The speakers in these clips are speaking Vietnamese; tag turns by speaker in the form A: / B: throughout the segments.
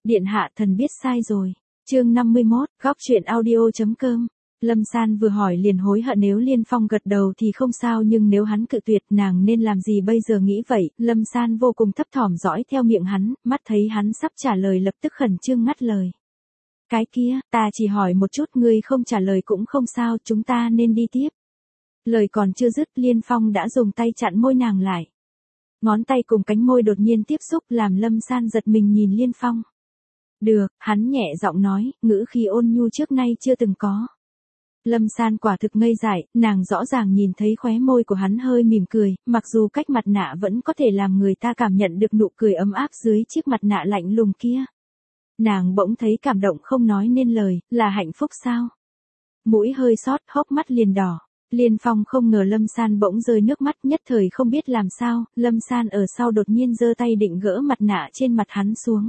A: Điện hạ thần biết sai rồi. Chương 51, góc truyện audio.com. Lâm San vừa hỏi liền hối hận, nếu Liên Phong gật đầu thì không sao, nhưng nếu hắn cự tuyệt nàng nên làm gì bây giờ? Nghĩ vậy, Lâm San vô cùng thấp thỏm dõi theo miệng hắn, mắt thấy hắn sắp trả lời lập tức khẩn trương ngắt lời. Cái kia, ta chỉ hỏi một chút, ngươi không trả lời cũng không sao, chúng ta nên đi tiếp. Lời còn chưa dứt, Liên Phong đã dùng tay chặn môi nàng lại. Ngón tay cùng cánh môi đột nhiên tiếp xúc làm Lâm San giật mình nhìn Liên Phong. Được, hắn nhẹ giọng nói, ngữ khí ôn nhu trước nay chưa từng có. Lâm San quả thực ngây dại, nàng rõ ràng nhìn thấy khóe môi của hắn hơi mỉm cười, mặc dù cách mặt nạ vẫn có thể làm người ta cảm nhận được nụ cười ấm áp dưới chiếc mặt nạ lạnh lùng kia. Nàng bỗng thấy cảm động không nói nên lời, là hạnh phúc sao? Mũi hơi xót, hốc mắt liền đỏ. Liên Phong không ngờ Lâm San bỗng rơi nước mắt, nhất thời không biết làm sao, Lâm San ở sau đột nhiên giơ tay định gỡ mặt nạ trên mặt hắn xuống.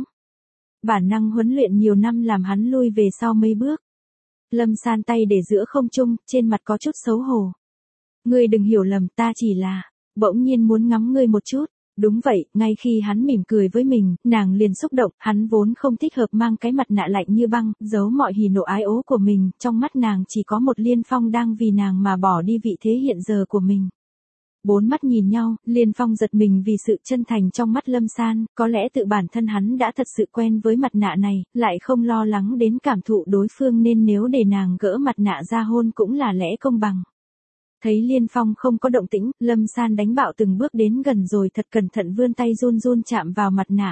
A: Bản năng huấn luyện nhiều năm làm hắn lui về sau mấy bước. Lâm San tay để giữa không trung, trên mặt có chút xấu hổ. Ngươi đừng hiểu lầm, ta chỉ là, bỗng nhiên muốn ngắm ngươi một chút. Đúng vậy, ngay khi hắn mỉm cười với mình, nàng liền xúc động, hắn vốn không thích hợp mang cái mặt nạ lạnh như băng, giấu mọi hỉ nộ ái ố của mình, trong mắt nàng chỉ có một Liên Phong đang vì nàng mà bỏ đi vị thế hiện giờ của mình. Bốn mắt nhìn nhau, Liên Phong giật mình vì sự chân thành trong mắt Lâm San, có lẽ tự bản thân hắn đã thật sự quen với mặt nạ này, lại không lo lắng đến cảm thụ đối phương nên nếu để nàng gỡ mặt nạ ra hôn cũng là lẽ công bằng. Thấy Liên Phong không có động tĩnh, Lâm San đánh bạo từng bước đến gần rồi thật cẩn thận vươn tay run run chạm vào mặt nạ.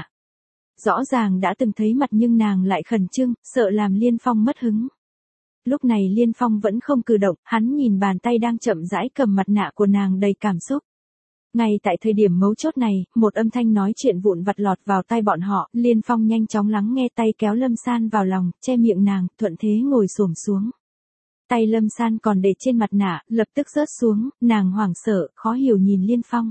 A: Rõ ràng đã từng thấy mặt nhưng nàng lại khẩn trương, sợ làm Liên Phong mất hứng. Lúc này Liên Phong vẫn không cử động, hắn nhìn bàn tay đang chậm rãi cầm mặt nạ của nàng đầy cảm xúc. Ngay tại thời điểm mấu chốt này, một âm thanh nói chuyện vụn vặt lọt vào tai bọn họ, Liên Phong nhanh chóng lắng nghe, tay kéo Lâm San vào lòng, che miệng nàng, thuận thế ngồi xổm xuống. Tay Lâm San còn để trên mặt nạ, lập tức rớt xuống, nàng hoảng sợ, khó hiểu nhìn Liên Phong.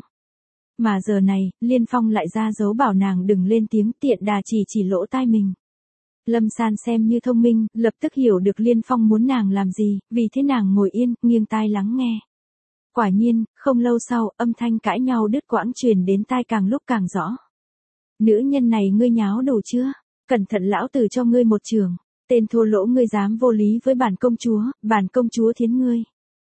A: Mà giờ này, Liên Phong lại ra dấu bảo nàng đừng lên tiếng, tiện đà chỉ lỗ tai mình. Lâm San xem như thông minh, lập tức hiểu được Liên Phong muốn nàng làm gì, vì thế nàng ngồi yên, nghiêng tai lắng nghe. Quả nhiên, không lâu sau, âm thanh cãi nhau đứt quãng truyền đến tai càng lúc càng rõ. Nữ nhân này ngươi nháo đủ chưa? Cẩn thận lão tử cho ngươi một trường. Tên thô lỗ, ngươi dám vô lý với bản công chúa thiến ngươi.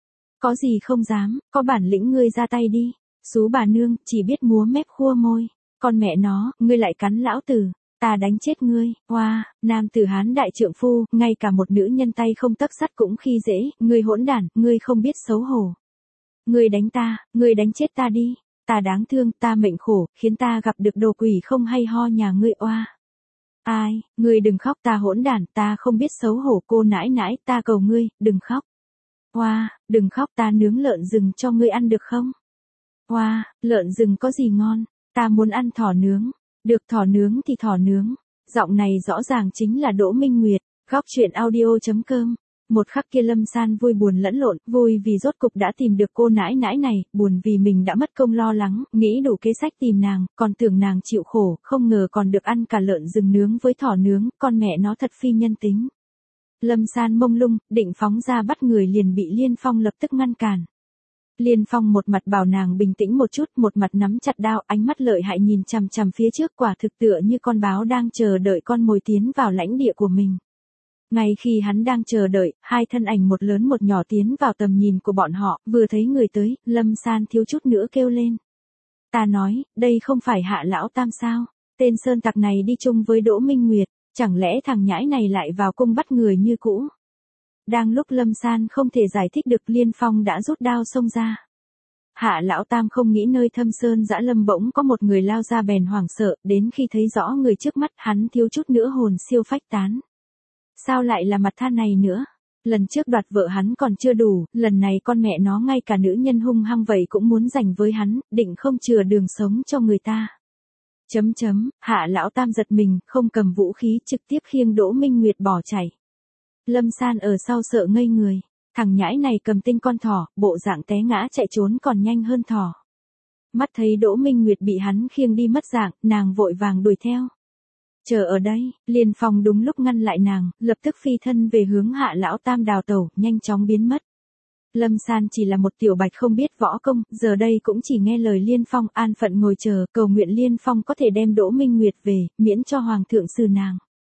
A: Có gì không dám, có bản lĩnh ngươi ra tay đi. Xú bà nương, chỉ biết múa mép khua môi. Con mẹ nó, ngươi lại cắn lão tử. Ta đánh chết ngươi. Hoa, nam tử Hán đại trượng phu, ngay cả một nữ nhân tay không tấc sắt cũng khi dễ, ngươi hỗn đản, ngươi không biết xấu hổ. Ngươi đánh chết ta đi. Ta đáng thương, ta mệnh khổ, khiến ta gặp được đồ quỷ không hay ho nhà ngươi. Oa. Ai, ngươi đừng khóc, ta hỗn đản, ta không biết xấu hổ, cô nãi nãi, ta cầu ngươi, đừng khóc. Oa, đừng khóc, ta nướng lợn rừng cho ngươi ăn được không? Oa, lợn rừng có gì ngon, ta muốn ăn thỏ nướng. Được, thỏ nướng thì thỏ nướng. Giọng này rõ ràng chính là Đỗ Minh Nguyệt. Góc truyện audio.com. Một khắc kia Lâm San vui buồn lẫn lộn, vui vì rốt cục đã tìm được cô nãi nãi này, buồn vì mình đã mất công lo lắng, nghĩ đủ kế sách tìm nàng, còn tưởng nàng chịu khổ, không ngờ còn được ăn cả lợn rừng nướng với thỏ nướng, con mẹ nó thật phi nhân tính. Lâm San mông lung, định phóng ra bắt người liền bị Liên Phong lập tức ngăn cản. Liên Phong một mặt bảo nàng bình tĩnh một chút, một mặt nắm chặt đao, ánh mắt lợi hại nhìn chằm chằm phía trước, quả thực tựa như con báo đang chờ đợi con mồi tiến vào lãnh địa của mình. Ngay khi hắn đang chờ đợi, hai thân ảnh một lớn một nhỏ tiến vào tầm nhìn của bọn họ, vừa thấy người tới, Lâm San thiếu chút nữa kêu lên. Ta nói, đây không phải Hạ Lão Tam sao? Tên sơn tặc này đi chung với Đỗ Minh Nguyệt, chẳng lẽ thằng nhãi này lại vào cung bắt người như cũ? Đang lúc Lâm San không thể giải thích được, Liên Phong đã rút đao xông ra. Hạ Lão Tam không nghĩ nơi thâm sơn dã lâm bỗng có một người lao ra bèn hoảng sợ, đến khi thấy rõ người trước mắt hắn thiếu chút nữa hồn siêu phách tán. Sao lại là mặt tha này nữa? Lần trước đoạt vợ hắn còn chưa đủ, lần này con mẹ nó ngay cả nữ nhân hung hăng vậy cũng muốn giành với hắn, định không chừa đường sống cho người ta. Hạ Lão Tam giật mình, không cầm vũ khí, trực tiếp khiêng Đỗ Minh Nguyệt bỏ chạy. Lâm San ở sau sợ ngây người, thằng nhãi này cầm tinh con thỏ, bộ dạng té ngã chạy trốn còn nhanh hơn thỏ. Mắt thấy Đỗ Minh Nguyệt bị hắn khiêng đi mất dạng, nàng vội vàng đuổi theo. Chờ ở đây, Liên Phong đúng lúc ngăn lại nàng, lập tức phi thân về hướng Hạ Lão Tam đào tẩu, nhanh chóng biến mất. Lâm San chỉ là một tiểu bạch không biết võ công, giờ đây cũng chỉ nghe lời Liên Phong, an phận ngồi chờ, cầu nguyện Liên Phong có thể đem Đỗ Minh Nguyệt về, miễn cho hoàng thượng xử nàng.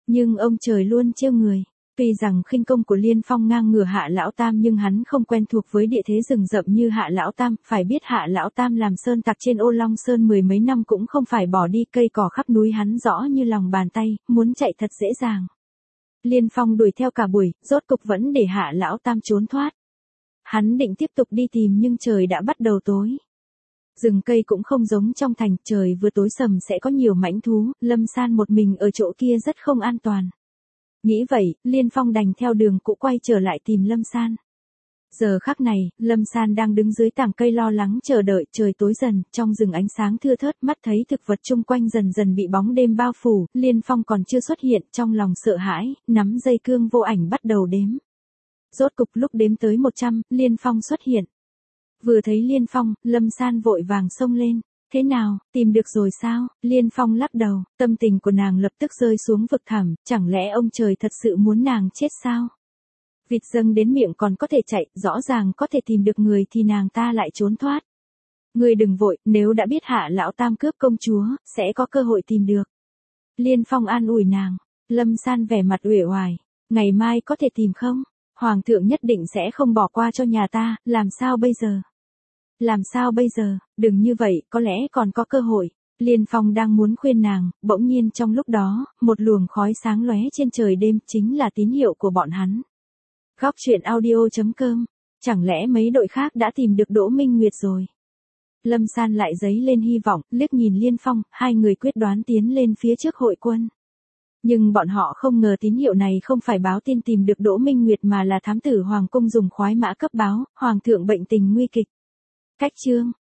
A: Nhưng ông trời luôn trêu người. Tuy rằng khinh công của Liên Phong ngang ngửa Hạ Lão Tam nhưng hắn không quen thuộc với địa thế rừng rậm như Hạ Lão Tam, phải biết Hạ Lão Tam làm sơn tặc trên Ô Long Sơn mười mấy năm cũng không phải bỏ đi, cây cỏ khắp núi hắn rõ như lòng bàn tay, muốn chạy thật dễ dàng. Liên Phong đuổi theo cả buổi, rốt cục vẫn để Hạ Lão Tam trốn thoát. Hắn định tiếp tục đi tìm nhưng trời đã bắt đầu tối. Rừng cây cũng không giống trong thành, trời vừa tối sầm sẽ có nhiều mãnh thú, Lâm San một mình ở chỗ kia rất không an toàn. Nghĩ vậy, Liên Phong đành theo đường cũ quay trở lại tìm Lâm San. Giờ khắc này, Lâm San đang đứng dưới tảng cây lo lắng chờ đợi, trời tối dần, trong rừng ánh sáng thưa thớt, mắt thấy thực vật chung quanh dần dần bị bóng đêm bao phủ, Liên Phong còn chưa xuất hiện, trong lòng sợ hãi, nắm dây cương vô ảnh bắt đầu đếm. Rốt cục lúc đếm tới 100, Liên Phong xuất hiện. Vừa thấy Liên Phong, Lâm San vội vàng xông lên. Thế nào, tìm được rồi sao? Liên Phong lắc đầu, tâm tình của nàng lập tức rơi xuống vực thẳm, chẳng lẽ ông trời thật sự muốn nàng chết sao? Vịt dâng đến miệng còn có thể chạy, rõ ràng có thể tìm được người thì nàng ta lại trốn thoát. Ngươi đừng vội, nếu đã biết Hạ Lão Tam cướp công chúa, sẽ có cơ hội tìm được. Liên Phong an ủi nàng. Lâm San vẻ mặt uể oải, ngày mai có thể tìm không? Hoàng thượng nhất định sẽ không bỏ qua cho nhà ta, làm sao bây giờ? Làm sao bây giờ, đừng như vậy, có lẽ còn có cơ hội. Liên Phong đang muốn khuyên nàng, bỗng nhiên trong lúc đó, một luồng khói sáng lóe trên trời đêm chính là tín hiệu của bọn hắn. Góc truyện audio.com, chẳng lẽ mấy đội khác đã tìm được Đỗ Minh Nguyệt rồi? Lâm San lại dấy lên hy vọng, liếc nhìn Liên Phong, hai người quyết đoán tiến lên phía trước hội quân. Nhưng bọn họ không ngờ tín hiệu này không phải báo tin tìm được Đỗ Minh Nguyệt mà là thám tử Hoàng cung dùng khoái mã cấp báo, Hoàng thượng bệnh tình nguy kịch. Cách chương